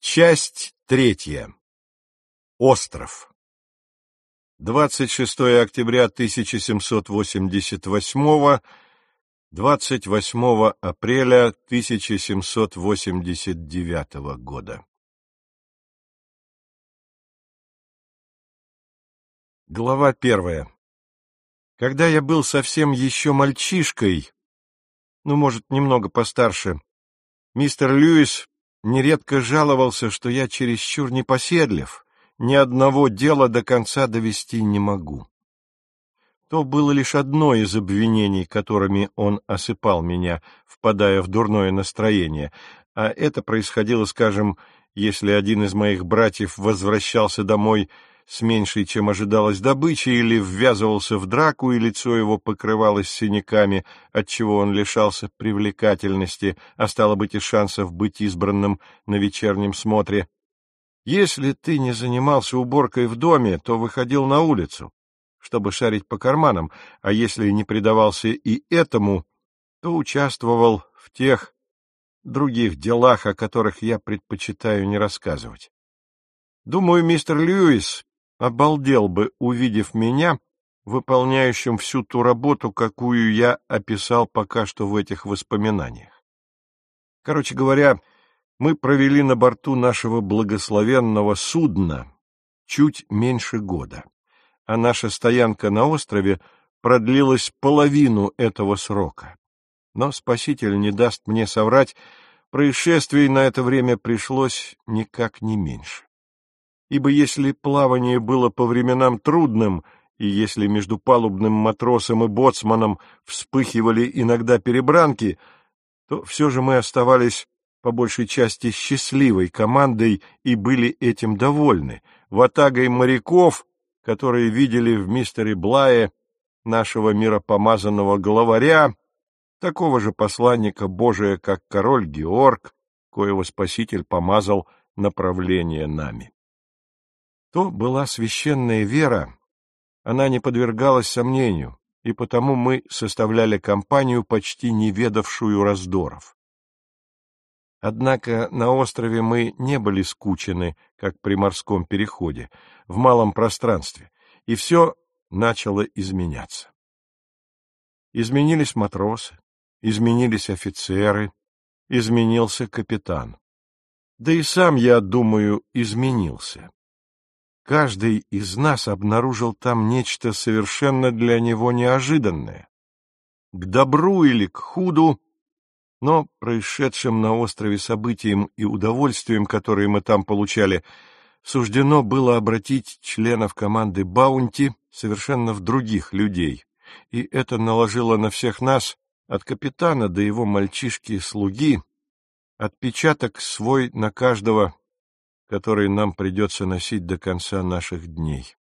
Часть третья. Остров. 26 октября 1788, 28 апреля 1789 года. Глава 1. Когда я был совсем еще мальчишкой, может, немного постарше, мистер Льюис нередко жаловался, что я чересчур непоседлив, ни одного дела до конца довести не могу. То было лишь одно из обвинений, которыми он осыпал меня, впадая в дурное настроение, а это происходило, скажем, если один из моих братьев возвращался домой с меньшей, чем ожидалось, добычей, или ввязывался в драку, и лицо его покрывалось синяками, отчего он лишался привлекательности, а стало быть и шансов быть избранным на вечернем смотре. Если ты не занимался уборкой в доме, то выходил на улицу, чтобы шарить по карманам, а если не предавался и этому, то участвовал в тех других делах, о которых я предпочитаю не рассказывать. Думаю, мистер Льюис обалдел бы, увидев меня, выполняющим всю ту работу, какую я описал пока что в этих воспоминаниях. Короче говоря, мы провели на борту нашего благословенного судна чуть меньше года, а наша стоянка на острове продлилась половину этого срока. Но Спаситель не даст мне соврать, происшествий на это время пришлось никак не меньше. Ибо если плавание было по временам трудным, и если между палубным матросом и боцманом вспыхивали иногда перебранки, то все же мы оставались по большей части счастливой командой и были этим довольны, ватагой моряков, которые видели в мистере Блае нашего миропомазанного главаря, такого же посланника Божия, как король Георг, коего Спаситель помазал направление нами. То была священная вера, она не подвергалась сомнению, и потому мы составляли компанию, почти не ведавшую раздоров. Однако на острове мы не были скучены, как при морском переходе, в малом пространстве, и все начало изменяться. Изменились матросы, изменились офицеры, изменился капитан. Да и сам, я думаю, изменился. Каждый из нас обнаружил там нечто совершенно для него неожиданное. К добру или к худу, но происшедшим на острове событиям и удовольствием, которые мы там получали, суждено было обратить членов команды Баунти совершенно в других людей, и это наложило на всех нас, от капитана до его мальчишки и слуги, отпечаток свой на каждого, который нам придется носить до конца наших дней.